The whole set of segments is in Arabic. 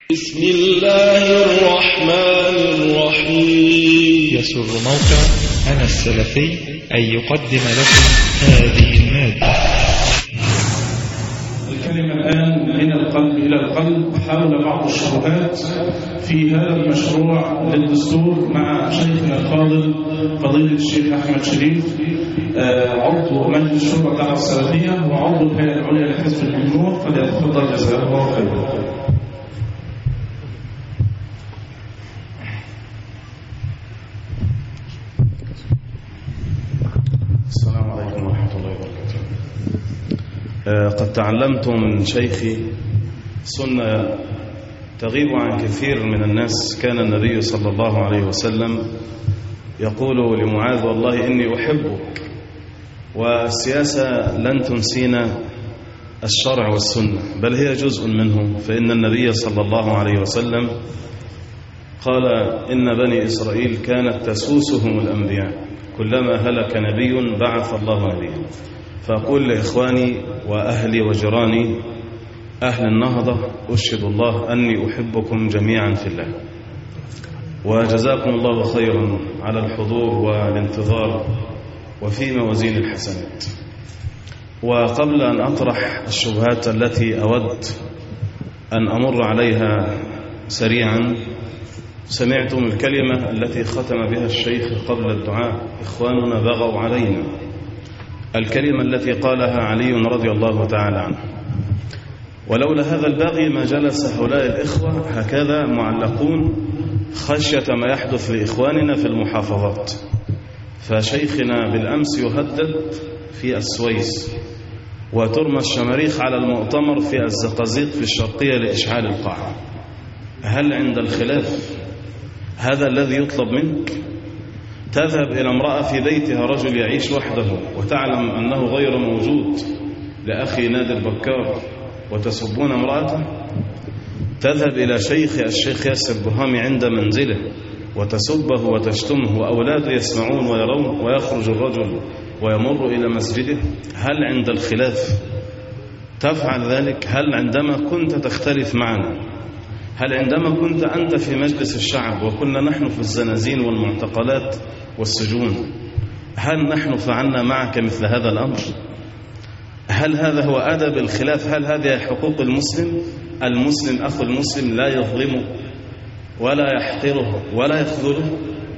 بسم الله الرحمن الرحيم. يسر موقع أنا السلفي أن يقدم لكم هذه المادة. الكلمة الآن من القلب إلى القلب حول بعض الشبهات في هذا المشروع للدستور مع شيخنا الفاضل فضيلة الشيخ أحمد شريف، عضو مجلس شورى الدعوة السلفية وعضو الهيئة العليا لحزب الجمهور. فليتفضل جزاه الله خيرا. السلام عليكم ورحمة الله وبركاته. قد تعلمت من شيخي سنة تغيب عن كثير من الناس. كان النبي صلى الله عليه وسلم يقول لمعاذ: والله إني أحبك. والسياسة لن تنسينا الشرع والسنة، بل هي جزء منه. فإن النبي صلى الله عليه وسلم قال: إن بني إسرائيل كانت تسوسهم الأنبياء، كلما هلك نبي بعث الله نبيا. فأقول لإخواني وأهلي وجيراني أهل النهضة: أشهد الله أني أحبكم جميعا في الله، وجزاكم الله خيرا على الحضور والانتظار وفي موازين الحسنات. وقبل أن أطرح الشبهات التي أود أن أمر عليها سريعا، سمعتم الكلمة التي ختم بها الشيخ قبل الدعاء: إخواننا بغوا علينا. الكلمة التي قالها علي رضي الله تعالى عنه. ولولا هذا البغي ما جلس هؤلاء الإخوة هكذا معلقون خشية ما يحدث لإخواننا في المحافظات. فشيخنا بالأمس يهدد في السويس، وترمى الشماريخ على المؤتمر في الزقازيق في الشرقية لإشعال القاعة. هل عند الخلاف هذا الذي يطلب منك؟ تذهب إلى امرأة في بيتها رجل يعيش وحده وتعلم أنه غير موجود لأخي نادر بكار وتسبون امرأته؟ تذهب إلى الشيخ ياسر برهامي عند منزله وتسبه وتشتمه وأولاده يسمعون ويرون، ويخرج الرجل ويمر إلى مسجده؟ هل عند الخلاف تفعل ذلك؟ هل عندما كنت تختلف معنا؟ هل عندما كنت أنت في مجلس الشعب وكنا نحن في الزنازين والمعتقلات والسجون، هل نحن فعلنا معك مثل هذا الأمر؟ هل هذا هو أدب الخلاف؟ هل هذه حقوق المسلم؟ المسلم أخو المسلم لا يظلمه ولا يحقره ولا يخذله.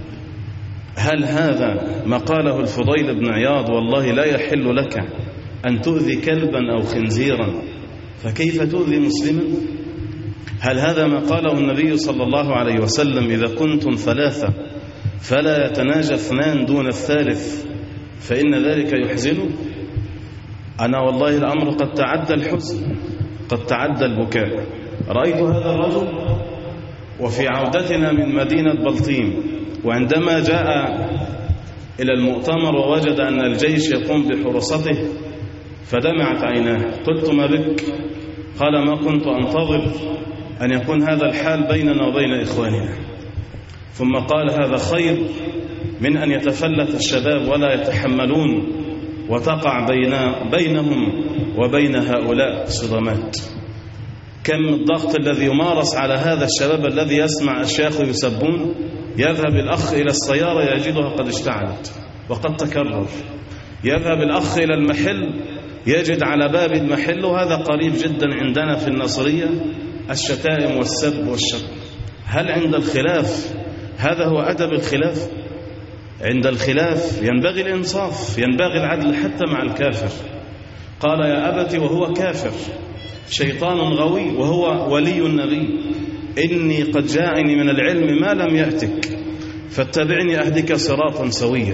هل هذا ما قاله الفضيل بن عياض: والله لا يحل لك أن تؤذي كلبا أو خنزيرا، فكيف تؤذي مسلما؟ هل هذا ما قاله النبي صلى الله عليه وسلم: إذا كنتم ثلاثة فلا يتناجى اثنان دون الثالث فإن ذلك يحزنه؟ أنا والله الأمر قد تعدى الحزن، قد تعدى البكاء. رأيت هذا الرجل وفي عودتنا من مدينة بلطيم، وعندما جاء إلى المؤتمر ووجد أن الجيش يقوم بحراسته فدمعت عيناه. قلت: ما بك؟ قال: ما كنت أنتظر أن يكون هذا الحال بيننا وبين إخواننا. ثم قال: هذا خير من أن يتفلت الشباب ولا يتحملون وتقع بينهم وبين هؤلاء صدمات. كم الضغط الذي يمارس على هذا الشباب الذي يسمع الشيخ يسبون. يذهب الأخ إلى السيارة يجدها قد اشتعلت وقد تكرر. يذهب الأخ إلى المحل يجد على باب المحل، وهذا قريب جدا عندنا في الناصرية، الشتائم والسب والشتم. هل عند الخلاف هذا هو أدب الخلاف؟ عند الخلاف ينبغي الإنصاف، ينبغي العدل حتى مع الكافر. قال: يا أبت وهو كافر، شيطان غوي وهو ولي النبي، إني قد جاءني من العلم ما لم يأتك فاتبعني أهدك صراطا سويا.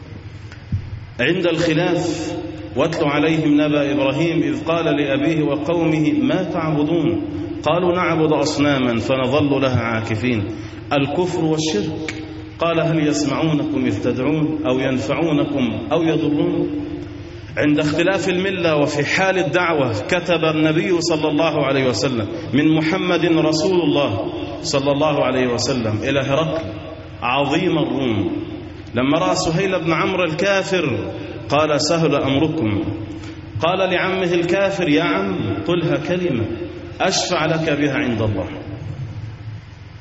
عند الخلاف: واتل عليهم نبأ إبراهيم إذ قال لأبيه وقومه ما تعبدون قالوا نعبد أصناما فنظل لها عاكفين. الكفر والشرك. قال: هل يسمعونكم إذ تدعون أو ينفعونكم أو يضرون؟ عند اختلاف الملة وفي حال الدعوة كتب النبي صلى الله عليه وسلم من محمد رسول الله صلى الله عليه وسلم إلى هرقل عظيم الروم لما رأى سهيل بن عمرو الكافر قال: سهل أمركم. قال لعمه الكافر: يا عم قلها كلمة أشفع لك بها عند الله.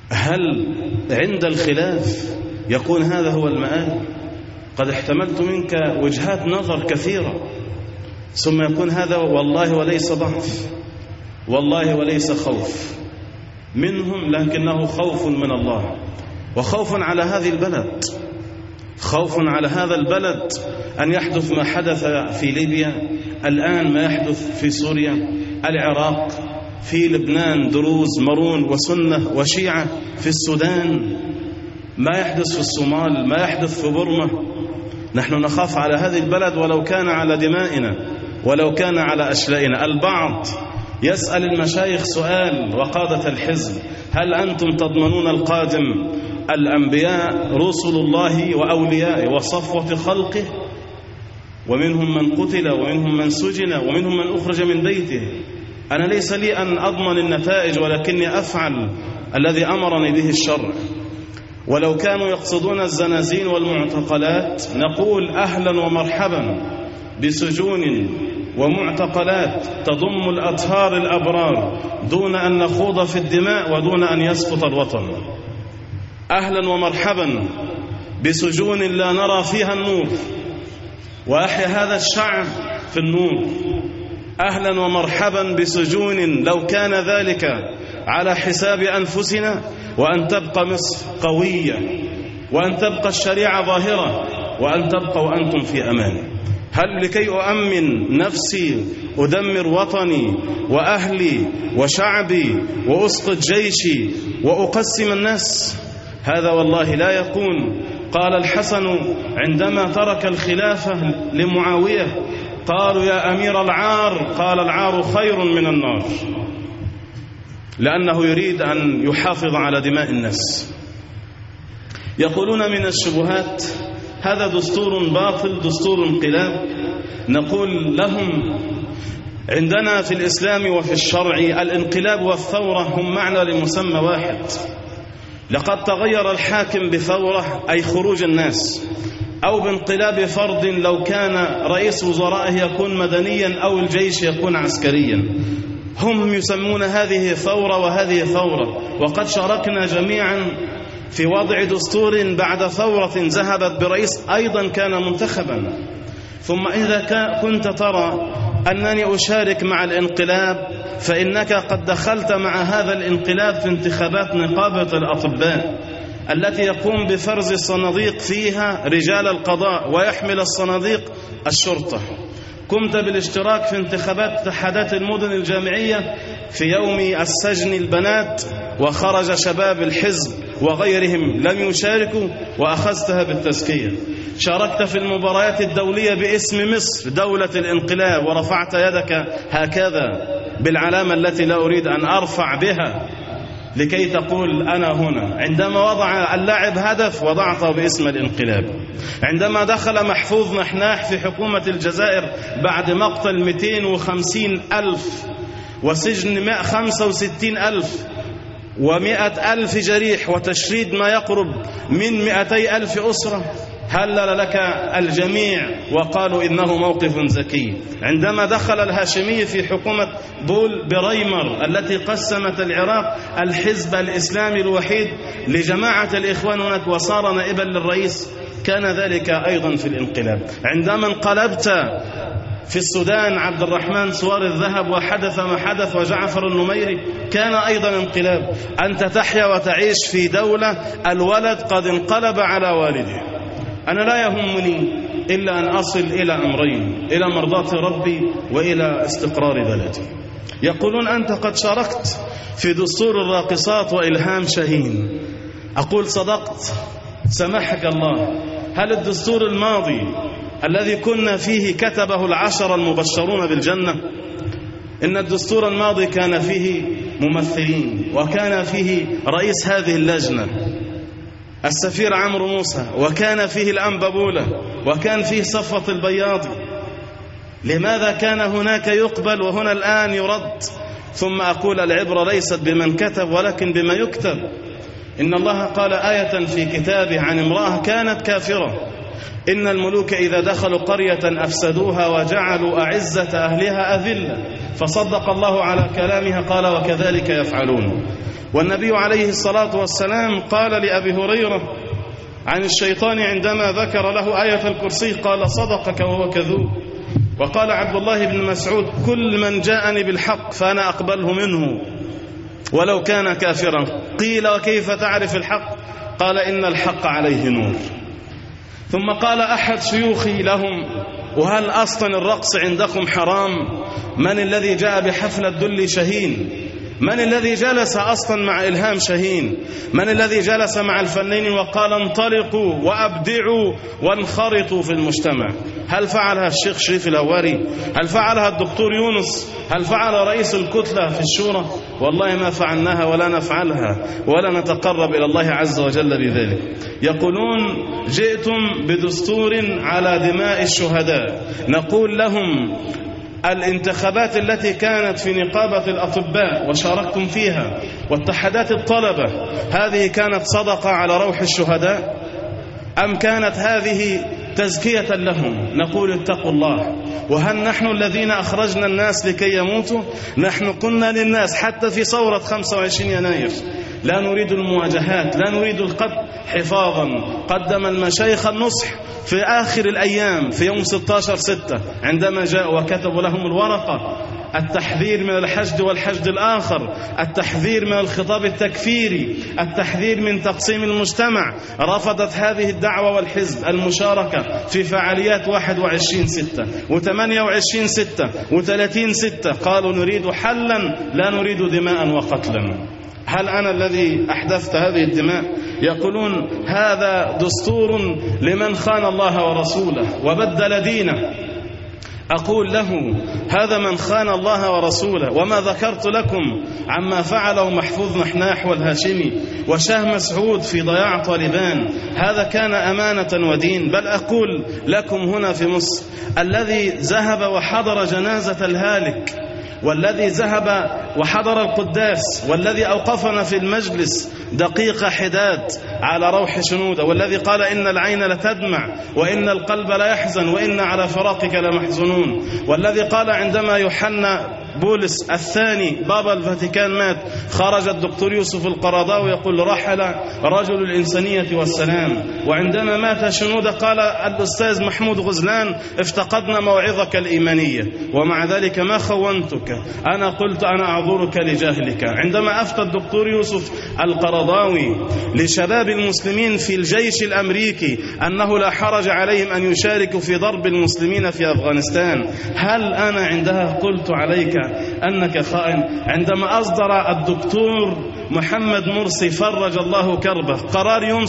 هل عند الخلاف يكون هذا هو المآل؟ قد احتملت منك وجهات نظر كثيرة، ثم يكون هذا والله وليس ضعف، والله وليس خوف منهم، لكنه خوف من الله، وخوف على هذه البلد، خوف على هذا البلد أن يحدث ما حدث في ليبيا، الآن ما يحدث في سوريا، العراق، في لبنان دروز مرون وسنة وشيعة، في السودان، ما يحدث في الصومال، ما يحدث في برما. نحن نخاف على هذه البلد ولو كان على دمائنا، ولو كان على أشلائنا. البعض يسأل المشايخ سؤال وقادة الحزب: هل أنتم تضمنون القادم الأنبياء رسل الله وأولياء وصفوة خلقه؟ ومنهم من قتل ومنهم من سجن ومنهم من أخرج من بيته. أنا ليس لي أن أضمن النتائج، ولكني أفعل الذي أمرني به الشرع. ولو كانوا يقصدون الزنازين والمعتقلات نقول أهلا ومرحبا بسجون ومعتقلات تضم الأطهار الأبرار دون أن نخوض في الدماء ودون أن يسقط الوطن. أهلا ومرحبا بسجون لا نرى فيها النور، وأحيا هذا الشعب في النور. أهلا ومرحبا بسجون لو كان ذلك على حساب أنفسنا، وأن تبقى مصر قوية، وأن تبقى الشريعة ظاهرة، وأن تبقوا أنتم في أمان. هل لكي أؤمن نفسي أدمر وطني وأهلي وشعبي وأسقط جيشي وأقسم الناس؟ هذا والله لا يكون. قال الحسن عندما ترك الخلافة لمعاوية: قالوا يا أمير العار، قال: العار خير من النار، لأنه يريد أن يحافظ على دماء الناس. يقولون من الشبهات: هذا دستور باطل، دستور انقلاب. نقول لهم: عندنا في الإسلام وفي الشرع الانقلاب والثورة هم معنى لمسمى واحد. لقد تغير الحاكم بثورة أي خروج الناس، أو بانقلاب فرد لو كان رئيس وزرائه يكون مدنيا أو الجيش يكون عسكريا. هم يسمون هذه ثورة وهذه ثورة، وقد شاركنا جميعا في وضع دستور بعد ثورة ذهبت برئيس أيضا كان منتخبا. ثم إذا كنت ترى أنني أشارك مع الانقلاب، فإنك قد دخلت مع هذا الانقلاب في انتخابات نقابة الأطباء التي يقوم بفرز الصناديق فيها رجال القضاء ويحمل الصناديق الشرطة. قمت بالاشتراك في انتخابات اتحادات المدن الجامعية في يوم السجن البنات، وخرج شباب الحزب وغيرهم لم يشاركوا وأخذتها بالتزكية. شاركت في المباريات الدولية باسم مصر دولة الانقلاب، ورفعت يدك هكذا بالعلامة التي لا أريد أن أرفع بها لكي تقول أنا هنا. عندما وضع اللاعب هدف وضعته باسم الانقلاب. عندما دخل محفوظ نحناح في حكومة الجزائر بعد مقتل 250,000 وسجن 165,000 و100,000 جريح وتشريد ما يقرب من 200,000 أسرة، هلل لك الجميع وقالوا إنه موقف ذكي. عندما دخل الهاشمي في حكومة بول بريمر التي قسمت العراق، الحزب الإسلامي الوحيد لجماعة الإخوان هناك، وصار نائبا للرئيس، كان ذلك أيضا في الانقلاب. عندما انقلبت في السودان عبد الرحمن سوار الذهب وحدث ما حدث وجعفر النميري، كان أيضا انقلاب. أنت تحيا وتعيش في دولة الولد قد انقلب على والده. أنا لا يهمني إلا أن أصل إلى أمرين: إلى مرضاة ربي وإلى استقرار بلدي. يقولون أنت قد شاركت في دستور الراقصات وإلهام شاهين. أقول صدقت، سمحك الله. هل الدستور الماضي الذي كنا فيه كتبه 10 المبشرون بالجنة؟ إن الدستور الماضي كان فيه ممثلين، وكان فيه رئيس هذه اللجنة السفير عمرو موسى، وكان فيه الأنبابولة، وكان فيه صفوة البياضي. لماذا كان هناك يقبل وهنا الآن يرد؟ ثم أقول العبرة ليست بمن كتب ولكن بما يكتب. إن الله قال آية في كتابه عن امرأة كانت كافرة إن الملوك إذا دخلوا قرية أفسدوها وجعلوا أعزة أهلها أذلة. فصدق الله على كلامها قال وكذلك يفعلون. والنبي عليه الصلاة والسلام قال لأبي هريرة عن الشيطان عندما ذكر له آية الكرسي قال صدقك وهو كذوب. وقال عبد الله بن مسعود كل من جاءني بالحق فأنا أقبله منه ولو كان كافرا. قيل وكيف تعرف الحق؟ قال إن الحق عليه نور. ثم قال أحد شيوخي لهم وهل أصلا الرقص عندكم حرام؟ من الذي جاء بحفلة دل شاهين؟ من الذي جلس أصلا مع إلهام شاهين؟ من الذي جلس مع الفنانين وقال انطلقوا وأبدعوا وانخرطوا في المجتمع؟ هل فعلها الشيخ شريف الهواري؟ هل فعلها الدكتور يونس؟ هل فعل رئيس الكتلة في الشورى؟ والله ما فعلناها ولا نفعلها ولا نتقرب إلى الله عز وجل بذلك. يقولون جئتم بدستور على دماء الشهداء. نقول لهم الانتخابات التي كانت في نقابة الأطباء وشاركتم فيها واتحادات الطلبة هذه كانت صدقة على روح الشهداء أم كانت هذه تزكية لهم؟ نقول اتقوا الله. وهل نحن الذين أخرجنا الناس لكي يموتوا؟ نحن قلنا للناس حتى في ثورة 25 يناير لا نريد المواجهات، لا نريد القتل حفاظا. قدم المشايخ النصح في آخر الأيام في يوم 16/6 عندما جاءوا وكتبوا لهم الورقة التحذير من الحشد والحشد الآخر، التحذير من الخطاب التكفيري، التحذير من تقسيم المجتمع. رفضت هذه الدعوة والحزب المشاركة في فعاليات 21/6 و28/6 و30/6. قالوا نريد حلا لا نريد دماء وقتلا. هل أنا الذي أحدثت هذه الدماء؟ يقولون هذا دستور لمن خان الله ورسوله وبدل دينه. أقول له هذا من خان الله ورسوله. وما ذكرت لكم عما فعله محفوظ نحناح والهاشمي وشاه مسعود في ضياع طالبان هذا كان أمانة ودين. بل أقول لكم هنا في مصر الذي ذهب وحضر جنازة الهالك والذي ذهب وحضر القداس والذي أوقفنا في المجلس دقيقة حداد على روح شنودة والذي قال إن العين لتدمع وإن القلب لا يحزن وإن على فراقك لمحزنون والذي قال عندما يوحنا بولس الثاني بابا الفاتيكان مات خرج الدكتور يوسف القرضاوي يقول رحل رجل الإنسانية والسلام. وعندما مات شنودة قال الأستاذ محمود غزلان افتقدنا موعظك الإيمانية. ومع ذلك ما خونتك، أنا قلت أنا أعذرك لجهلك. عندما أفتى الدكتور يوسف القرضاوي لشباب المسلمين في الجيش الأمريكي أنه لا حرج عليهم أن يشاركوا في ضرب المسلمين في أفغانستان، هل أنا عندها قلت عليك أنك خائن؟ عندما أصدر الدكتور محمد مرسي فرج الله كربه قرار يوم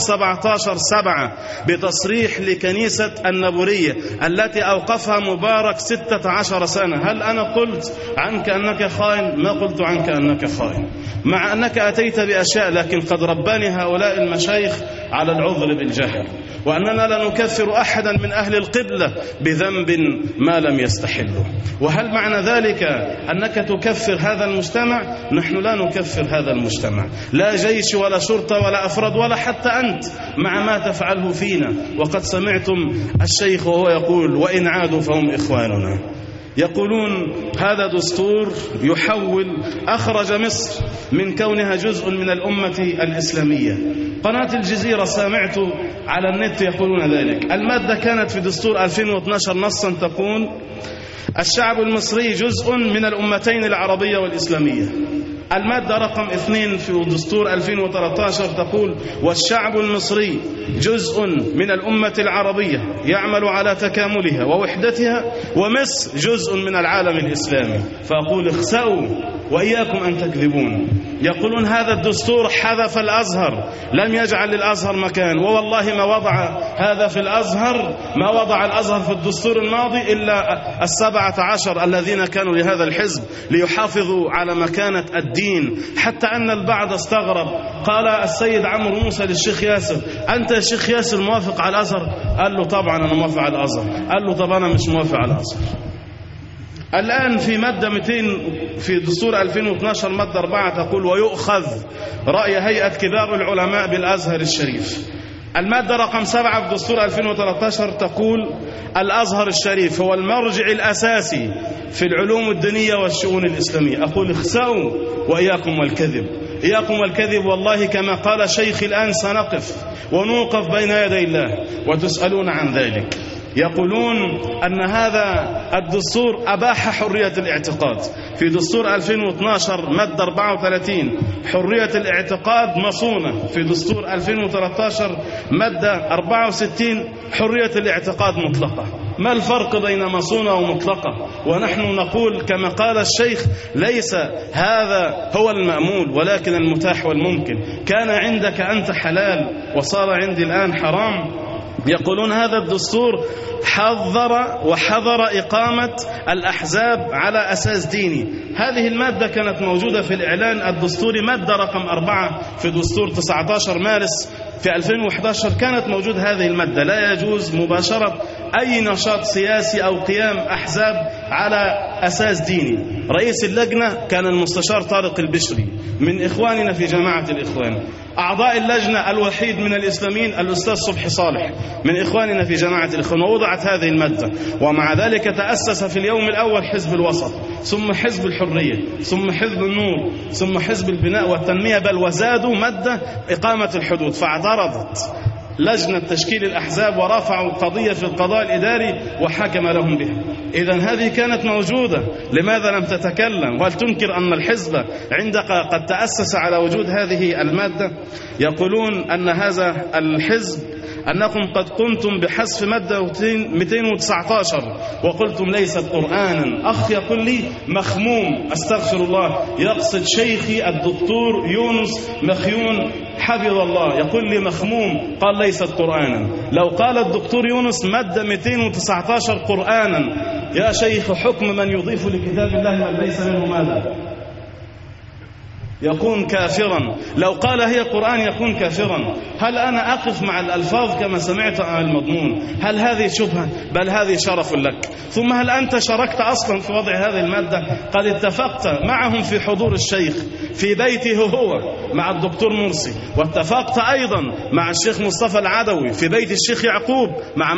17/7 بتصريح لكنيسة النبورية التي أوقفها مبارك 16 سنة، هل أنا قلت عنك أنك خائن؟ ما قلت عنك أنك خائن، مع أنك أتيت بأشياء، لكن قد رباني هؤلاء المشايخ على العذر بالجهل، وأننا لا نكفر أحدا من أهل القبلة بذنب ما لم يستحله. وهل معنى ذلك أنك تكفر هذا المجتمع؟ نحن لا نكفر هذا المجتمع، لا جيش ولا شرطة ولا أفراد ولا حتى أنت مع ما تفعله فينا. وقد سمعتم الشيخ وهو يقول وإن عادوا فهم إخواننا. يقولون هذا دستور يحول أخرج مصر من كونها جزء من الأمة الإسلامية. قناة الجزيرة سمعت على النت يقولون ذلك. المادة كانت في دستور 2012 نصا تقول الشعب المصري جزء من الأمتين العربية والإسلامية. المادة رقم 2 في دستور 2013 تقول والشعب المصري جزء من الأمة العربية يعمل على تكاملها ووحدتها، ومصر جزء من العالم الإسلامي. فأقول اخسأوا وإياكم أن تكذبون. يقولون هذا الدستور حذف الأزهر، لم يجعل للأزهر مكان، ووالله ما وضع هذا في الأزهر، ما وضع الأزهر في الدستور الماضي إلا 17 الذين كانوا لهذا الحزب ليحافظوا على مكانة الدين. حتى أن البعض استغرب، قال السيد عمرو موسى للشيخ ياسر أنت يا شيخ ياسر موافق على الأزهر؟ قال له طبعا أنا موافق على الأزهر. قال له طب أنا مش موافق على الأزهر. الآن في مادة 200 في دستور 2012 مادة 4 تقول ويؤخذ رأي هيئة كبار العلماء بالأزهر الشريف. المادة رقم 7 في دستور 2013 تقول: الأزهر الشريف هو المرجع الأساسي في العلوم الدينية والشؤون الإسلامية. أقول اخسأوا وإياكم والكذب، إياكم والكذب. والله كما قال شيخي الآن سنقف ونوقف بين يدي الله وتسألون عن ذلك. يقولون أن هذا الدستور أباح حرية الاعتقاد. في دستور 2012 مادة 34 حرية الاعتقاد مصونة. في دستور 2013 مادة 64 حرية الاعتقاد مطلقة. ما الفرق بين مصونة ومطلقة؟ ونحن نقول كما قال الشيخ: ليس هذا هو المأمول ولكن المتاح والممكن. كان عندك أنت حلال وصار عندي الآن حرام. يقولون هذا الدستور حظر إقامة الأحزاب على أساس ديني. هذه المادة كانت موجودة في الإعلان الدستوري، مادة رقم 4 في دستور 19 مارس في 2011 كانت موجود هذه المادة: لا يجوز مباشرة أي نشاط سياسي أو قيام أحزاب على أساس ديني. رئيس اللجنة كان المستشار طارق البشري من إخواننا في جماعة الإخوان. أعضاء اللجنة الوحيد من الإسلاميين الأستاذ صبحي صالح من إخواننا في جماعة الإخوان. ووضعت هذه المادة، ومع ذلك تأسس في اليوم الأول حزب الوسط، ثم حزب الحرية، ثم حزب النور، ثم حزب البناء والتنمية، بل وزادوا مادة إقامة الحدود. فاعترضت لجنة تشكيل الأحزاب ورفعوا قضية في القضاء الإداري وحكم لهم بها. إذن هذه كانت موجودة، لماذا لم تتكلم؟ وهل تنكر أن الحزب عندك قد تأسس على وجود هذه المادة؟ يقولون أن هذا الحزب أنكم قد قمتم بحذف مادة 219 وقلتم ليست قرآنا. أخ يقول لي مخموم، أستغفر الله، يقصد شيخي الدكتور يونس مخيون حفظ الله، يقول لي مخموم قال ليست قرآنا. لو قال الدكتور يونس مادة 219 قرآنا يا شيخ، حكم من يضيف لكتاب الله من ليس منه ماذا؟ يكون كافرا. لو قال هي قرآن يكون كافرا. هل أنا أقف مع الألفاظ كما سمعت عن المضمون؟ هل هذه شبهة؟ بل هذه شرف لك. ثم هل أنت شاركت أصلا في وضع هذه المادة؟ قد اتفقت معهم في حضور الشيخ في بيته هو مع الدكتور مرسي، واتفقت أيضا مع الشيخ مصطفى العدوي في بيت الشيخ يعقوب مع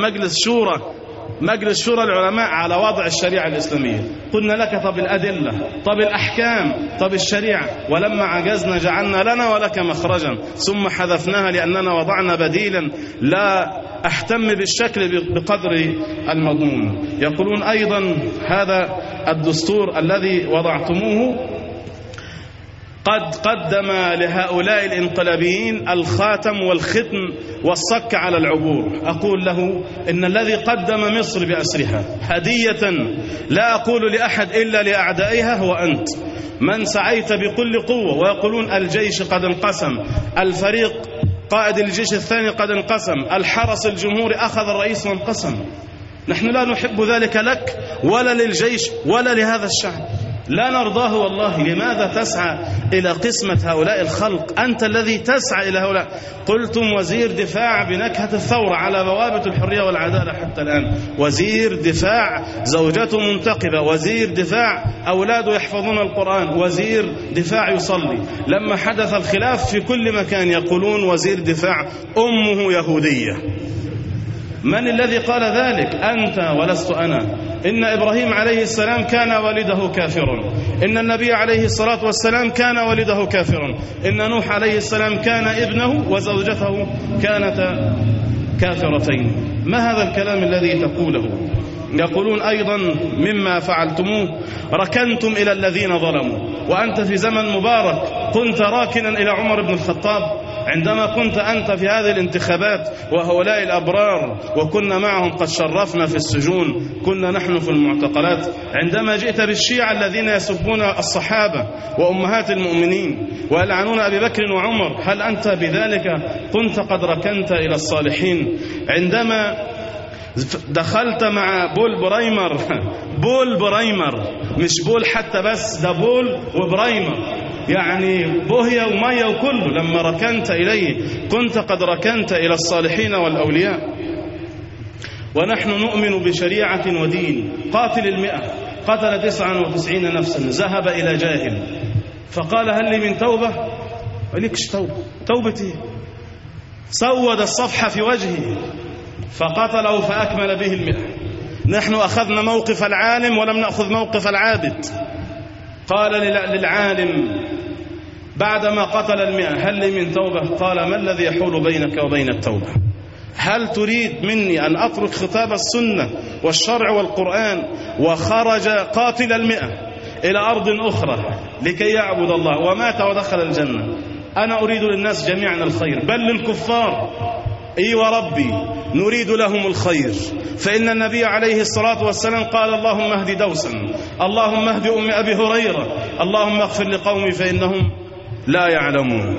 مجلس شورى العلماء على وضع الشريعة الإسلامية. قلنا لك طب الأدلة، طب الأحكام، طب الشريعة، ولما عجزنا جعلنا لنا ولك مخرجا ثم حذفناها لأننا وضعنا بديلا لا أهتم بالشكل بقدر المضمون. يقولون أيضا هذا الدستور الذي وضعتموه قد قدم لهؤلاء الانقلابيين الخاتم والختم والصك على العبور. أقول له إن الذي قدم مصر بأسرها هدية لا أقول لأحد إلا لأعدائها هو أنت، من سعيت بكل قوة. ويقولون الجيش قد انقسم، الفريق قائد الجيش الثاني قد انقسم، الحرس الجمهوري أخذ الرئيس وانقسم. نحن لا نحب ذلك لك ولا للجيش ولا لهذا الشعب، لا نرضاه والله. لماذا تسعى إلى قسمة هؤلاء الخلق؟ أنت الذي تسعى إلى هؤلاء. قلتم وزير دفاع بنكهة الثورة على بوابة الحرية والعدالة حتى الآن، وزير دفاع زوجته منتقبة، وزير دفاع أولاده يحفظون القرآن، وزير دفاع يصلي. لما حدث الخلاف في كل مكان يقولون وزير دفاع أمه يهودية. من الذي قال ذلك؟ أنت ولست أنا. إن إبراهيم عليه السلام كان والده كافرا، إن النبي عليه الصلاة والسلام كان والده كافرا، إن نوح عليه السلام كان ابنه وزوجته كانتا كافرتين. ما هذا الكلام الذي تقوله؟ يقولون أيضا مما فعلتموه ركنتم إلى الذين ظلموا. وأنت في زمن مبارك كنت راكنا إلى عمر بن الخطاب عندما كنت أنت في هذه الانتخابات وهؤلاء الأبرار، وكنا معهم قد شرفنا في السجون، كنا نحن في المعتقلات. عندما جئت بالشيعة الذين يسبون الصحابة وأمهات المؤمنين ويلعنون أبي بكر وعمر، هل أنت بذلك كنت قد ركنت إلى الصالحين؟ عندما دخلت مع بول برايمر مش بول حتى بس، ده بول وبرايمر، يعني بوهية ومية وكله، لما ركنت إليه كنت قد ركنت إلى الصالحين والأولياء. ونحن نؤمن بشريعة ودين. قاتل 100 قتل 99 نفسا، ذهب إلى جاهل فقال هل لي من توبة؟ ولكش توبة. توبة إيه؟ سود الصفحة في وجهه فقتله فأكمل به 100. نحن أخذنا موقف العالم ولم نأخذ موقف العابد. قال للعالم بعدما قتل 100 هل لي من توبة؟ قال ما الذي يحول بينك وبين التوبة؟ هل تريد مني أن أترك خطاب السنة والشرع والقرآن وخرج قاتل 100 إلى أرض أخرى لكي يعبد الله ومات ودخل الجنة؟ أنا أريد للناس جميعا الخير، بل للكفار إي وربي نريد لهم الخير. فإن النبي عليه الصلاة والسلام قال اللهم اهد دوسا، اللهم اهد أم أبي هريرة، اللهم اغفر لقومي فإنهم لا يعلمون.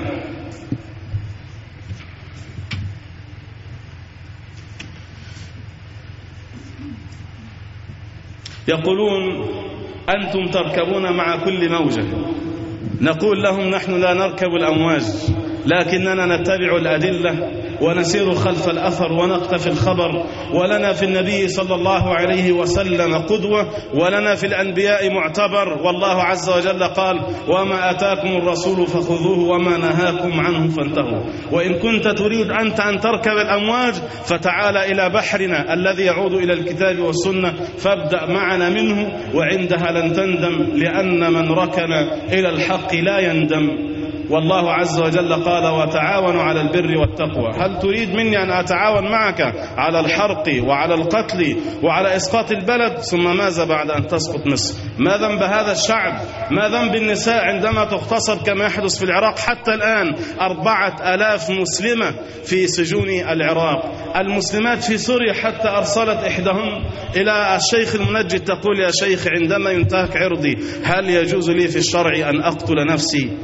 يقولون أنتم تركبون مع كل موجة. نقول لهم نحن لا نركب الأمواج، لكننا نتبع الأدلة ونسير خلف الأثر ونقتفي الخبر. ولنا في النبي صلى الله عليه وسلم قدوة، ولنا في الأنبياء معتبر. والله عز وجل قال وما آتاكم الرسول فخذوه وما نهاكم عنه فانتهوا. وإن كنت تريد أنت أن تركب الأمواج فتعال إلى بحرنا الذي يعود إلى الكتاب والسنة فابدأ معنا منه، وعندها لن تندم، لأن من ركن إلى الحق لا يندم. والله عز وجل قال وتعاونوا على البر والتقوى. هل تريد مني أن أتعاون معك على الحرق وعلى القتل وعلى إسقاط البلد؟ ثم ماذا بعد أن تسقط مصر؟ ما ذنب هذا الشعب؟ ما ذنب النساء عندما تغتصب كما يحدث في العراق حتى الآن؟ 4000 مسلمة في سجون العراق. المسلمات في سوريا حتى أرسلت إحداهم إلى الشيخ المنجد تقول يا شيخ عندما ينتهك عرضي هل يجوز لي في الشرع أن أقتل نفسي؟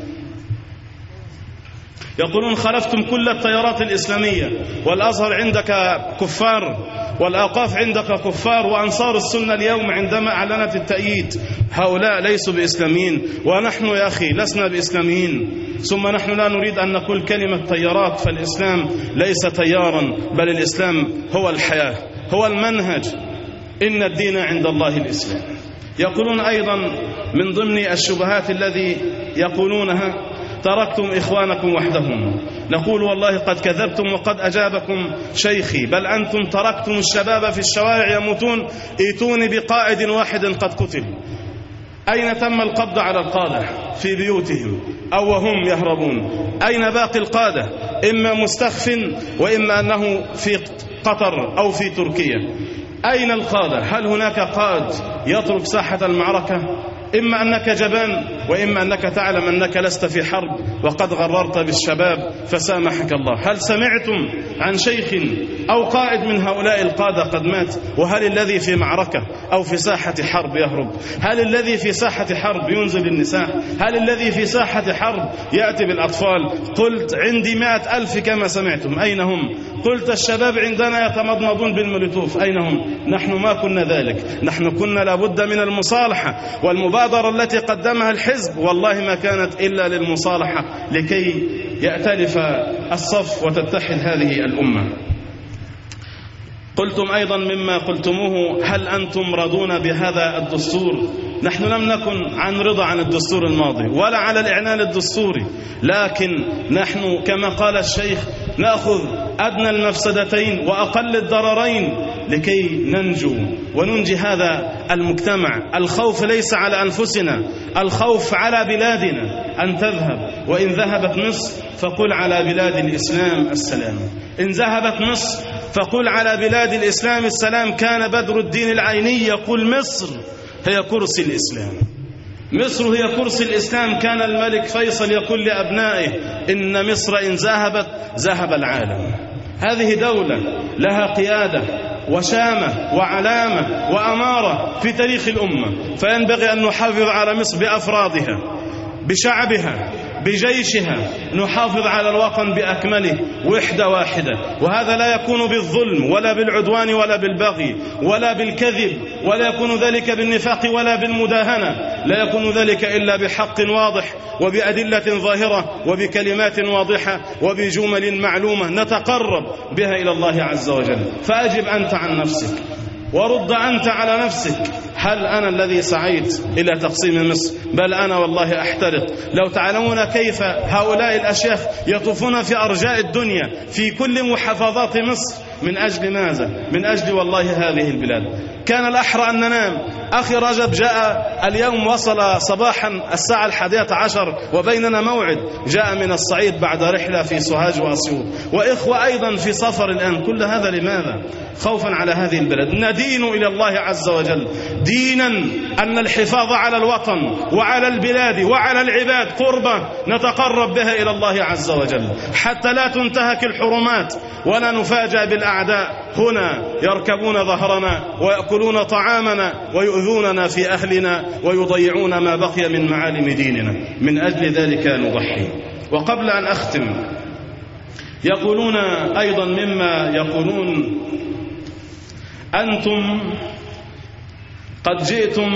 يقولون خلفتم كل التيارات الإسلامية، والأزهر عندك كفار، والأوقاف عندك كفار، وأنصار السنة اليوم عندما أعلنت التأييد هؤلاء ليسوا بإسلاميين، ونحن يا أخي لسنا بإسلاميين. ثم نحن لا نريد أن نقول كلمة تيارات، فالإسلام ليس تيارا، بل الإسلام هو الحياة، هو المنهج. إن الدين عند الله الإسلام. يقولون أيضا من ضمن الشبهات الذي يقولونها تركتم إخوانكم وحدهم. نقول والله قد كذبتم وقد أجابكم شيخي، بل أنتم تركتم الشباب في الشوارع يموتون. ائتوني بقائد واحد قد قتل. أين تم القبض على القادة؟ في بيوتهم أو وهم يهربون. أين باقي القادة؟ إما مستخف وإما أنه في قطر أو في تركيا. أين القادة؟ هل هناك قائد يترك ساحة المعركة؟ إما أنك جبان وإما أنك تعلم أنك لست في حرب وقد غررت بالشباب فسامحك الله. هل سمعتم عن شيخ أو قائد من هؤلاء القادة قد مات؟ وهل الذي في معركة أو في ساحة حرب يهرب؟ هل الذي في ساحة حرب ينزل النساء؟ هل الذي في ساحة حرب يأتي بالأطفال؟ قلت عندي 100,000 كما سمعتم، أين هم؟ قلت الشباب عندنا يتمضمضون بالمولوتوف، أين هم؟ نحن ما كنا ذلك. نحن كنا لابد من المصالحة، والمبادرة التي قدمها الحزب والله ما كانت إلا للمصالحة لكي يأتلف الصف وتتحد هذه الأمة. قلتم أيضا مما قلتموه هل أنتم راضون بهذا الدستور؟ نحن لم نكن عن رضا عن الدستور الماضي ولا على الإعلان الدستوري، لكن نحن كما قال الشيخ نأخذ أدنى المفسدتين وأقل الضررين لكي ننجو وننجي هذا المجتمع. الخوف ليس على أنفسنا، الخوف على بلادنا أن تذهب. وإن ذهبت مصر فقل على بلاد الإسلام السلام. إن ذهبت مصر فقل على بلاد الإسلام السلام. كان بدر الدين العيني يقول مصر هي كرسي الإسلام، مصر هي كرسي الإسلام. كان الملك فيصل يقول لأبنائه إن مصر إن ذهبت ذهب العالم. هذه دولة لها قيادة وشامة وعلامة وأمارة في تاريخ الأمة، فينبغي أن نحافظ على مصر بأفرادها، بشعبها، بجيشها، نحافظ على الوطن بأكمله وحدة واحدة. وهذا لا يكون بالظلم ولا بالعدوان ولا بالبغي ولا بالكذب، ولا يكون ذلك بالنفاق ولا بالمداهنة. لا يكون ذلك إلا بحق واضح وبأدلة ظاهرة وبكلمات واضحة وبجمل معلومة نتقرب بها إلى الله عز وجل. فأجب أنت عن نفسك ورد أنت على نفسك. هل أنا الذي سعيت إلى تقسيم مصر؟ بل أنا والله أحترق. لو تعلمون كيف هؤلاء الأشياخ يطوفون في أرجاء الدنيا في كل محافظات مصر، من أجل ماذا؟ من أجل والله هذه البلاد. كان الأحرى أن ننام. أخي رجب جاء اليوم، وصل صباحا الساعة 11 وبيننا موعد، جاء من الصعيد بعد رحلة في سوهاج وأسيوط، وإخوة أيضا في سفر الآن. كل هذا لماذا؟ خوفا على هذه البلد. ندين إلى الله عز وجل دينا أن الحفاظ على الوطن وعلى البلاد وعلى العباد قربة نتقرب بها إلى الله عز وجل، حتى لا تنتهك الحرمات ولا نفاجأ بالأعداء هنا يركبون ظهرنا ويأكلون طعامنا ويؤذوننا في أهلنا ويضيعون ما بقي من معالم ديننا. من أجل ذلك نضحي. وقبل أن أختم، يقولون أيضا مما يقولون: أنتم قد جئتم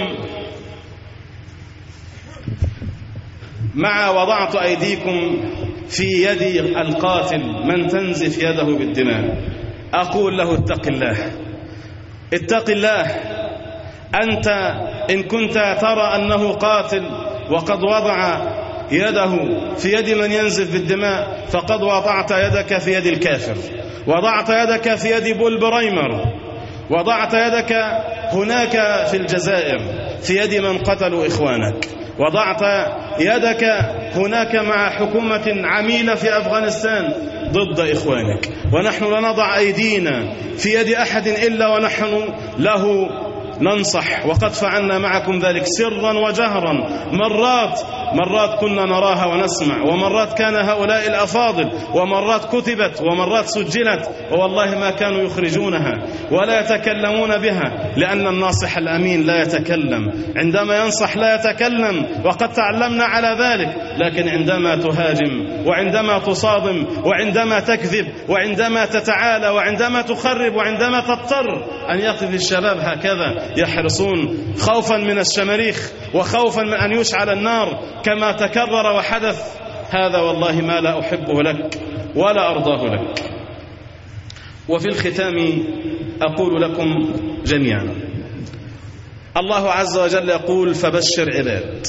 مع وضعت أيديكم في يد القاتل من تنزف يده بالدماء. أقول له: اتق الله، اتق الله. أنت إن كنت ترى أنه قاتل وقد وضع يده في يد من ينزف بالدماء، فقد وضعت يدك في يد الكافر، وضعت يدك في يد بول برايمر، وضعت يدك هناك في الجزائر في يد من قتلوا إخوانك، وضعت يدك هناك مع حكومة عميلة في أفغانستان ضد إخوانك. ونحن لا نضع أيدينا في يد أحد إلا ونحن له ننصح، وقد فعلنا معكم ذلك سرا وجهرا. مرات كنا نراها ونسمع، ومرات كان هؤلاء الأفاضل، ومرات كتبت، ومرات سجلت، ووالله ما كانوا يخرجونها ولا يتكلمون بها، لأن الناصح الأمين لا يتكلم. عندما ينصح لا يتكلم، وقد تعلمنا على ذلك. لكن عندما تهاجم، وعندما تصادم، وعندما تكذب، وعندما تتعالى، وعندما تخرب، وعندما تضطر أن يقف الشباب هكذا يحرصون خوفا من الشماريخ وخوفا من أن يشعل النار كما تكرر وحدث، هذا والله ما لا أحبه لك ولا أرضاه لك. وفي الختام أقول لكم جميعا: الله عز وجل يقول: فبشر عباد.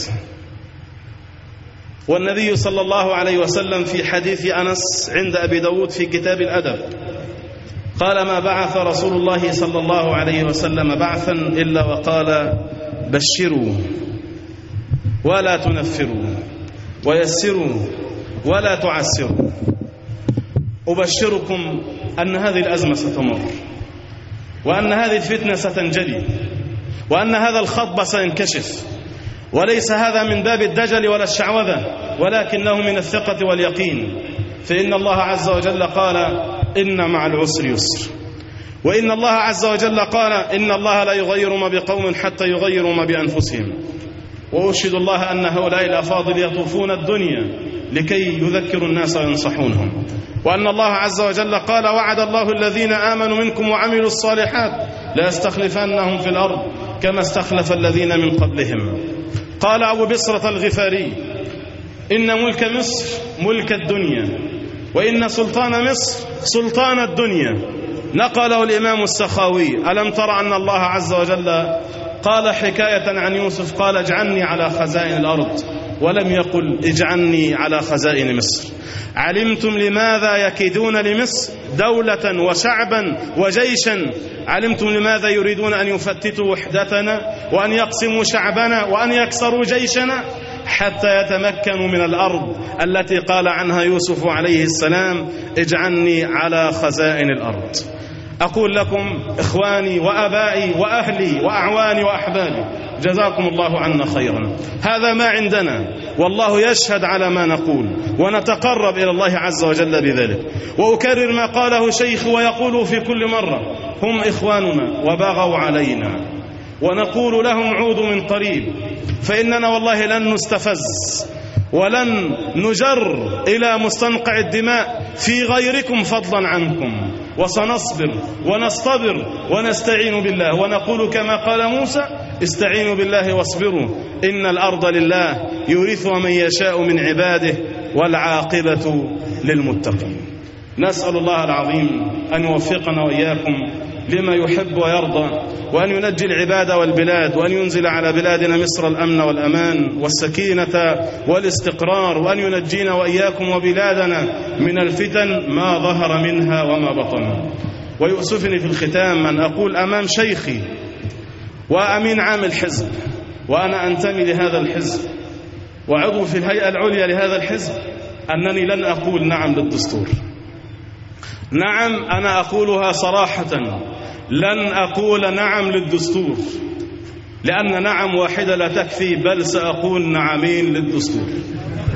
والنبي صلى الله عليه وسلم في حديث أنس عند أبي داود في كتاب الأدب قال: ما بعث رسول الله صلى الله عليه وسلم بعثا إلا وقال: بشروا ولا تنفروا، ويسروا ولا تعسروا. أبشركم أن هذه الأزمة ستمر، وأن هذه الفتنة ستنجلي، وأن هذا الخطب سينكشف. وليس هذا من باب الدجل ولا الشعوذة، ولكنه من الثقة واليقين. فإن الله عز وجل قال: إن مع العسر يسر. وإن الله عز وجل قال: إن الله لا يغير ما بقوم حتى يغيروا ما بأنفسهم. وأشهد الله أن هؤلاء الأفاضل يطوفون الدنيا لكي يذكروا الناس وينصحونهم. وأن الله عز وجل قال: وعد الله الذين آمنوا منكم وعملوا الصالحات لا يستخلفنهم في الأرض كما استخلف الذين من قبلهم. قال أبو بصرة الغفاري: إن ملك مصر ملك الدنيا، وإن سلطان مصر سلطان الدنيا. نقله الإمام السخاوي: ألم تر أن الله عز وجل قال حكاية عن يوسف قال: اجعلني على خزائن الأرض، ولم يقل اجعلني على خزائن مصر. علمتم لماذا يكيدون لمصر دولة وشعبا وجيشا؟ علمتم لماذا يريدون أن يفتتوا وحدتنا وأن يقسموا شعبنا وأن يكسروا جيشنا؟ حتى يتمكنوا من الأرض التي قال عنها يوسف عليه السلام: اجعلني على خزائن الأرض. أقول لكم إخواني وأبائي وأهلي وأعواني وأحبابي، جزاكم الله عنا خيرا. هذا ما عندنا، والله يشهد على ما نقول، ونتقرب إلى الله عز وجل بذلك. وأكرر ما قاله شيخ ويقول في كل مرة: هم إخواننا وبغوا علينا، ونقول لهم عودوا من قريب، فإننا والله لن نستفز ولن نجر إلى مستنقع الدماء في غيركم فضلا عنكم، وسنصبر ونصطبر ونستعين بالله، ونقول كما قال موسى: استعينوا بالله واصبروا إن الأرض لله يورثها من يشاء من عباده والعاقبة للمتقين. نسأل الله العظيم أن يوفقنا وإياكم لما يحب ويرضى، وأن ينجي العباد والبلاد، وأن ينزل على بلادنا مصر الأمن والأمان والسكينة والاستقرار، وأن ينجينا وإياكم وبلادنا من الفتن ما ظهر منها وما بطن. ويؤسفني في الختام أن أقول أمام شيخي وأمين عام الحزب، وأنا أنتمي لهذا الحزب وعضو في الهيئة العليا لهذا الحزب، أنني لن أقول نعم للدستور. نعم، أنا أقولها صراحة، لن أقول نعم للدستور، لأن نعم واحدة لا تكفي، بل سأقول نعمين للدستور.